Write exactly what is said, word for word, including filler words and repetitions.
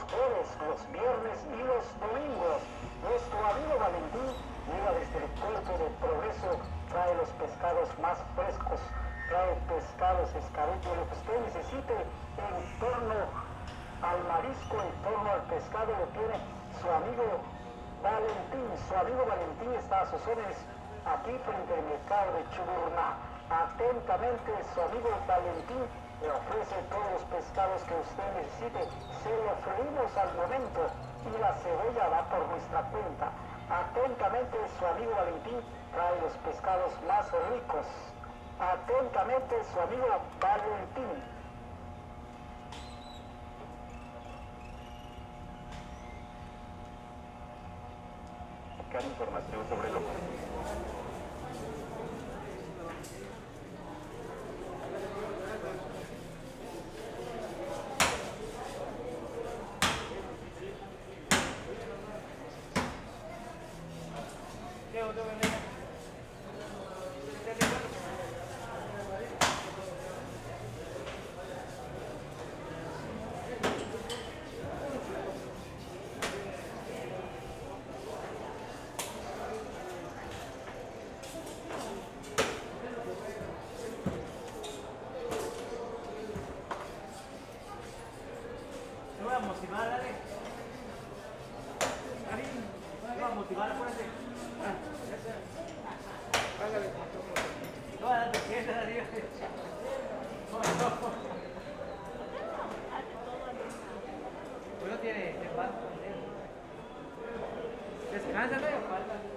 jueves, los viernes y los domingos. Nuestro amigo Valentín llega desde el puerto de Progreso, trae los pescados más frescos, trae pescados, escabeche, lo que usted necesite en torno al marisco, en torno al pescado, lo tiene su amigo Valentín. Su amigo Valentín está a sus órdenes aquí frente al mercado de Chuburná. Atentamente, su amigo Valentín le ofrece todos los pescados que usted necesite. Se lo freímos al momento y la cebolla va por nuestra cuenta. Atentamente, su amigo Valentín trae los pescados más ricos. Atentamente, su amigo Valentín. Buscar información sobre lo Te voy a motivar, dale. Karim, te voy a motivar, acuérdate. Págale. No, date quieta, Darío. Pues no tiene, te falta. Descansa, no falta.